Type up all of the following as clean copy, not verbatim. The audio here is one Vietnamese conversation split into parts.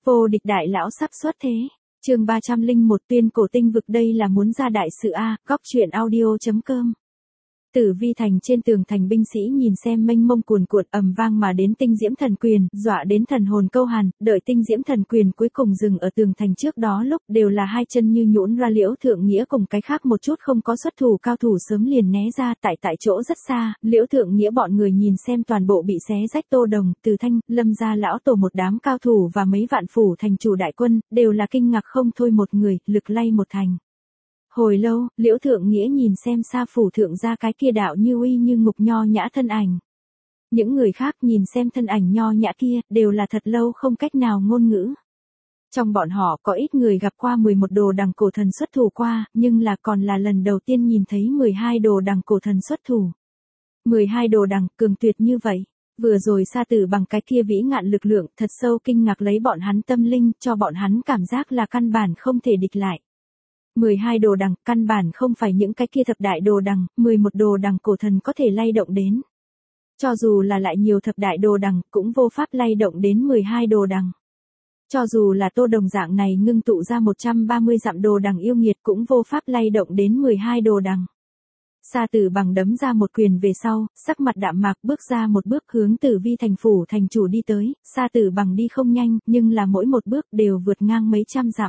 Vô địch đại lão sắp xuất thế. Chương 301 Tuyên cổ tinh vực, đây là muốn ra đại sự a. Góc truyện audio.com. Tử Vi thành, trên tường thành binh sĩ nhìn xem mênh mông cuồn cuộn ầm vang mà đến tinh diễm thần quyền, dọa đến thần hồn câu hàn. Đợi tinh diễm thần quyền cuối cùng dừng ở tường thành trước đó lúc đều là hai chân như nhũn ra. Liễu Thượng Nghĩa cùng cái khác một chút không có xuất thủ cao thủ sớm liền né ra, tại chỗ rất xa. Liễu Thượng Nghĩa bọn người nhìn xem toàn bộ bị xé rách Tô Đồng, Từ Thanh, Lâm gia lão tổ một đám cao thủ và mấy vạn phủ thành chủ đại quân, đều là kinh ngạc không thôi. Một người lực lay một thành. Hồi lâu, Liễu Thượng Nghĩa nhìn xem xa phủ thượng gia cái kia đạo như uy như ngục nho nhã thân ảnh. Những người khác nhìn xem thân ảnh nho nhã kia, đều là thật lâu không cách nào ngôn ngữ. Trong bọn họ có ít người gặp qua 11 đồ đằng cổ thần xuất thủ qua, nhưng là còn là lần đầu tiên nhìn thấy 12 đồ đằng cổ thần xuất thủ. 12 đồ đằng, cường tuyệt như vậy. Vừa rồi Sa Tử bằng cái kia vĩ ngạn lực lượng thật sâu kinh ngạc lấy bọn hắn tâm linh, cho bọn hắn cảm giác là căn bản không thể địch lại. 12 đồ đằng, căn bản không phải những cái kia thập đại đồ đằng, 11 đồ đằng cổ thần có thể lay động đến. Cho dù là lại nhiều thập đại đồ đằng, cũng vô pháp lay động đến 12 đồ đằng. Cho dù là Tô Đồng dạng này ngưng tụ ra 130 dặm đồ đằng yêu nghiệt cũng vô pháp lay động đến 12 đồ đằng. Sa Tử bằng đấm ra một quyền về sau, sắc mặt đạm mạc bước ra một bước hướng Tử Vi thành phủ thành chủ đi tới. Sa Tử bằng đi không nhanh, nhưng là mỗi một bước đều vượt ngang mấy trăm dặm.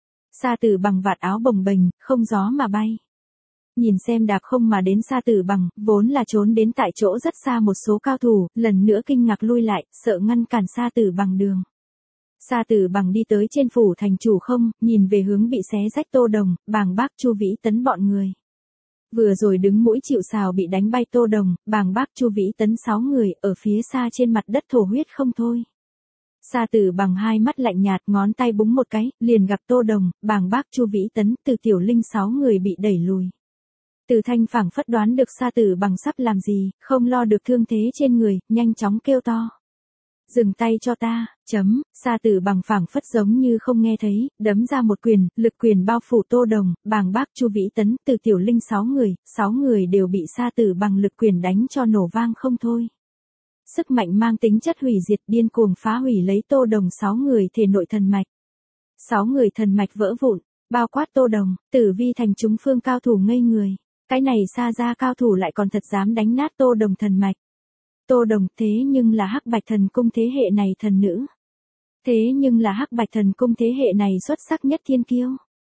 Sa Tử bằng vạt áo bồng bềnh, không gió mà bay. Nhìn xem đạp không mà đến Sa Tử bằng, vốn là trốn đến tại chỗ rất xa một số cao thủ, lần nữa kinh ngạc lui lại, sợ ngăn cản Sa Tử bằng đường. Sa Tử bằng đi tới trên phủ thành chủ không, nhìn về hướng bị xé rách Tô Đồng, Bàng Bác, Chu Vĩ Tấn bọn người. Vừa rồi đứng mũi chịu sào bị đánh bay Tô Đồng, Bàng Bác, Chu Vĩ Tấn 6 người, ở phía xa trên mặt đất thổ huyết không thôi. Sa Tử bằng hai mắt lạnh nhạt, ngón tay búng một cái, liền gặp Tô Đồng, Bàng Bác, Chu Vĩ Tấn, Từ Tiểu Linh 6 người bị đẩy lùi. Từ Thanh phảng phất đoán được Sa Tử bằng sắp làm gì, không lo được thương thế trên người, nhanh chóng kêu to. Dừng tay cho ta, Sa Tử bằng phảng phất giống như không nghe thấy, đấm ra một quyền, lực quyền bao phủ Tô Đồng, Bàng Bác, Chu Vĩ Tấn, Từ Tiểu Linh 6 người đều bị Sa Tử bằng lực quyền đánh cho nổ vang không thôi. Sức mạnh mang tính chất hủy diệt điên cuồng phá hủy lấy Tô Đồng 6 người thể nội thần mạch. 6 người thần mạch vỡ vụn, bao quát Tô Đồng, Tử Vi thành chúng phương cao thủ ngây người. Cái này Sa gia cao thủ lại còn thật dám đánh nát Tô Đồng thần mạch. Tô Đồng thế nhưng là Hắc Bạch thần cung thế hệ này thần nữ. Thế nhưng là Hắc Bạch thần cung thế hệ này xuất sắc nhất thiên kiêu.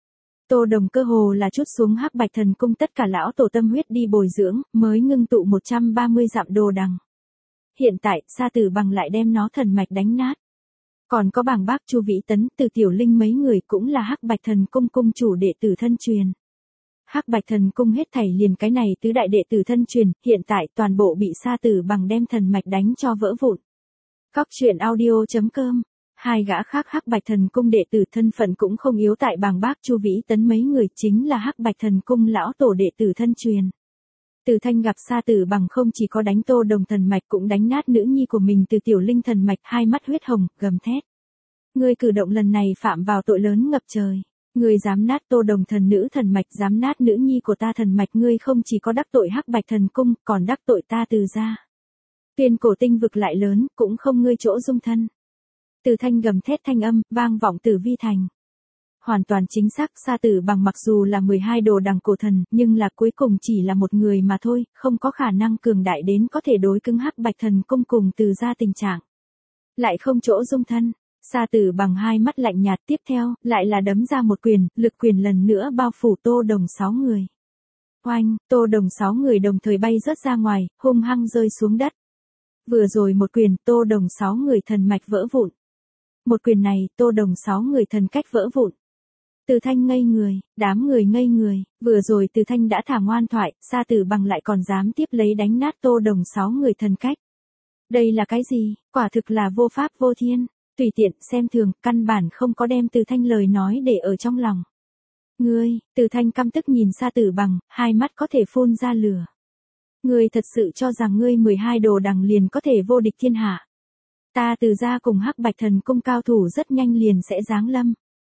Tô Đồng cơ hồ là trút xuống Hắc Bạch thần cung tất cả lão tổ tâm huyết đi bồi dưỡng, mới ngưng tụ 130 dặm đồ đằng. Hiện tại, Sa Tử bằng lại đem nó thần mạch đánh nát. Còn có Bàng Bác, Chu Vĩ Tấn, Từ Tiểu Linh mấy người cũng là Hắc Bạch thần cung cung chủ đệ tử thân truyền. Hắc Bạch thần cung hết thảy liền cái này tứ đại đệ tử thân truyền, hiện tại toàn bộ bị Sa Tử bằng đem thần mạch đánh cho vỡ vụn. Góc truyện audio.com. Hai gã khác Hắc Bạch thần cung đệ tử thân phận cũng không yếu tại Bàng Bác, Chu Vĩ Tấn mấy người, chính là Hắc Bạch thần cung lão tổ đệ tử thân truyền. Từ Thanh gặp Sa Tử bằng không chỉ có đánh Tô Đồng thần mạch cũng đánh nát nữ nhi của mình Từ Tiểu Linh thần mạch, hai mắt huyết hồng, gầm thét. Ngươi cử động lần này phạm vào tội lớn ngập trời. Ngươi dám nát Tô Đồng thần nữ thần mạch, dám nát nữ nhi của ta thần mạch, ngươi không chỉ có đắc tội Hắc Bạch thần cung, còn đắc tội ta Từ gia. Tuyên cổ tinh vực lại lớn, cũng không ngươi chỗ dung thân. Từ Thanh gầm thét thanh âm, vang vọng Tử Vi thành. Hoàn toàn chính xác, Sa Tử bằng mặc dù là 12 đồ đằng cổ thần, nhưng là cuối cùng chỉ là một người mà thôi, không có khả năng cường đại đến có thể đối cứng Hắc Bạch thần cung cùng Từ gia tình trạng. Lại không chỗ dung thân, Sa Tử bằng hai mắt lạnh nhạt, tiếp theo, lại là đấm ra một quyền, lực quyền lần nữa bao phủ Tô Đồng 6 người. Oanh, Tô Đồng 6 người đồng thời bay rớt ra ngoài, hung hăng rơi xuống đất. Vừa rồi một quyền, Tô Đồng 6 người thần mạch vỡ vụn. Một quyền này, Tô Đồng 6 người thần cách vỡ vụn. Từ Thanh ngây người, đám người ngây người, vừa rồi Từ Thanh đã thả ngoan thoại, Sa Tử bằng lại còn dám tiếp lấy đánh nát Tô Đồng 6 người thần cách. Đây là cái gì, quả thực là vô pháp vô thiên, tùy tiện, xem thường, căn bản không có đem Từ Thanh lời nói để ở trong lòng. Ngươi, Từ Thanh căm tức nhìn Sa Tử bằng, hai mắt có thể phun ra lửa. Ngươi thật sự cho rằng ngươi 12 đồ đằng liền có thể vô địch thiên hạ. Ta Từ gia cùng Hắc Bạch thần cung cao thủ rất nhanh liền sẽ giáng lâm.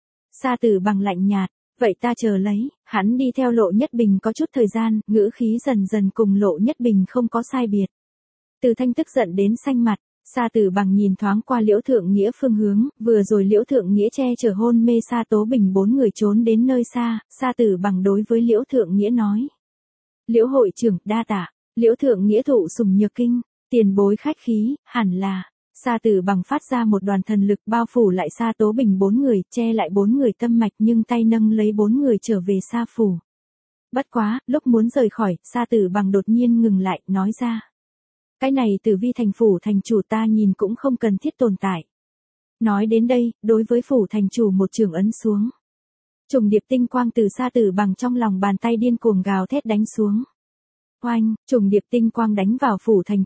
Sa Tử bằng lạnh nhạt, vậy ta chờ lấy, hắn đi theo Lộ Nhất Bình có chút thời gian, ngữ khí dần dần cùng Lộ Nhất Bình không có sai biệt. Từ Thanh tức giận đến xanh mặt, Sa Tử Bằng nhìn thoáng qua Liễu Thượng Nghĩa phương hướng, vừa rồi Liễu Thượng Nghĩa che chở hôn mê Sa Tố Bình 4 người trốn đến nơi xa, Sa Tử Bằng đối với Liễu Thượng Nghĩa nói. Liễu hội trưởng, đa tạ. Liễu Thượng Nghĩa thụ sùng nhược kinh, tiền bối khách khí, hẳn là. Sa Tử Bằng phát ra một đoàn thần lực bao phủ lại Sa Tố Bình 4 người, che lại 4 người tâm mạch nhưng tay nâng lấy 4 người trở về Sa phủ. Bất quá, lúc muốn rời khỏi, Sa Tử Bằng đột nhiên ngừng lại, nói ra. Cái này Tử Vi thành phủ thành chủ ta nhìn cũng không cần thiết tồn tại. Nói đến đây, đối với phủ thành chủ một trường ấn xuống. Trùng điệp tinh quang từ Sa Tử Bằng trong lòng bàn tay điên cuồng gào thét đánh xuống. Oanh, trùng điệp tinh quang đánh vào phủ thành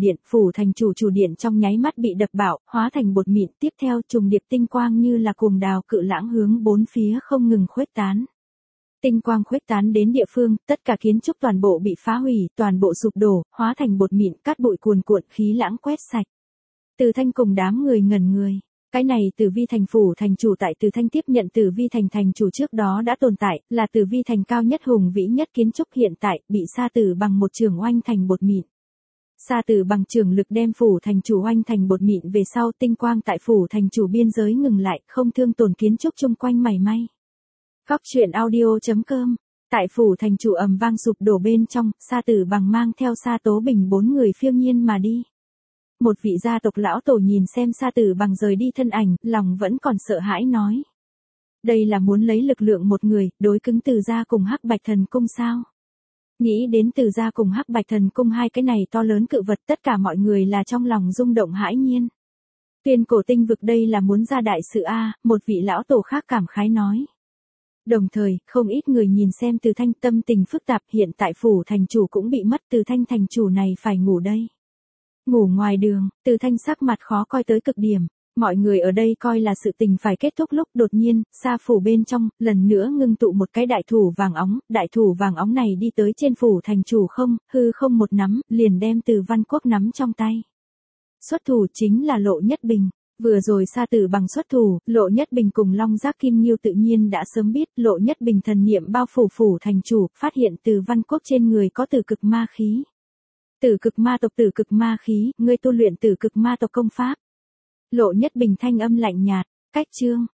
chủ điện trong nháy mắt bị đập bạo, hóa thành bột mịn, tiếp theo trùng điệp tinh quang như là cuồng đào cự lãng hướng bốn phía không ngừng khuếch tán. Tinh quang khuếch tán đến địa phương, tất cả kiến trúc toàn bộ bị phá hủy, toàn bộ sụp đổ, hóa thành bột mịn, cát bụi cuồn cuộn, khí lãng quét sạch. Từ Thanh cùng đám người ngẩn người. Cái này Tử Vi thành phủ thành chủ tại Từ Thanh tiếp nhận Tử Vi thành thành chủ trước đó đã tồn tại, là Tử Vi thành cao nhất hùng vĩ nhất kiến trúc hiện tại, bị Sa Tử Bằng một trường oanh thành bột mịn. Sa Tử Bằng trường lực đem phủ thành chủ oanh thành bột mịn về sau, tinh quang tại phủ thành chủ biên giới ngừng lại, không thương tổn kiến trúc chung quanh mảy may. Góc truyện audio.com. Tại phủ thành chủ ầm vang sụp đổ bên trong, Sa Tử Bằng mang theo Sa Tố Bình 4 người phiêu nhiên mà đi. Một vị gia tộc lão tổ nhìn xem Sa Tử Bằng rời đi thân ảnh, lòng vẫn còn sợ hãi nói. Đây là muốn lấy lực lượng một người, đối cứng Từ gia cùng Hắc Bạch Thần Cung sao? Nghĩ đến Từ gia cùng Hắc Bạch Thần Cung hai cái này to lớn cự vật, tất cả mọi người là trong lòng rung động hãi nhiên. Tuyên cổ tinh vực đây là muốn ra đại sự a, một vị lão tổ khác cảm khái nói. Đồng thời, không ít người nhìn xem Từ Thanh tâm tình phức tạp, hiện tại phủ thành chủ cũng bị mất, Từ Thanh thành chủ này phải ngủ đây. Ngủ ngoài đường, Từ Thanh sắc mặt khó coi tới cực điểm, mọi người ở đây coi là sự tình phải kết thúc lúc đột nhiên, Sa phủ bên trong, lần nữa ngưng tụ một cái đại thủ vàng óng này đi tới trên phủ thành chủ hư không một nắm, liền đem Từ Văn Quốc nắm trong tay. Xuất thủ chính là Lộ Nhất Bình. Vừa rồi Sa Tử Bằng xuất thủ, Lộ Nhất Bình cùng Long Giác Kim Nghiêu tự nhiên đã sớm biết, Lộ Nhất Bình thần niệm bao phủ thành chủ, phát hiện Từ Văn Quốc trên người có tử cực ma khí. Tử cực ma khí, ngươi tu luyện tử cực ma tộc công pháp. Lộ Nhất Bình thanh âm lạnh nhạt, cách chương.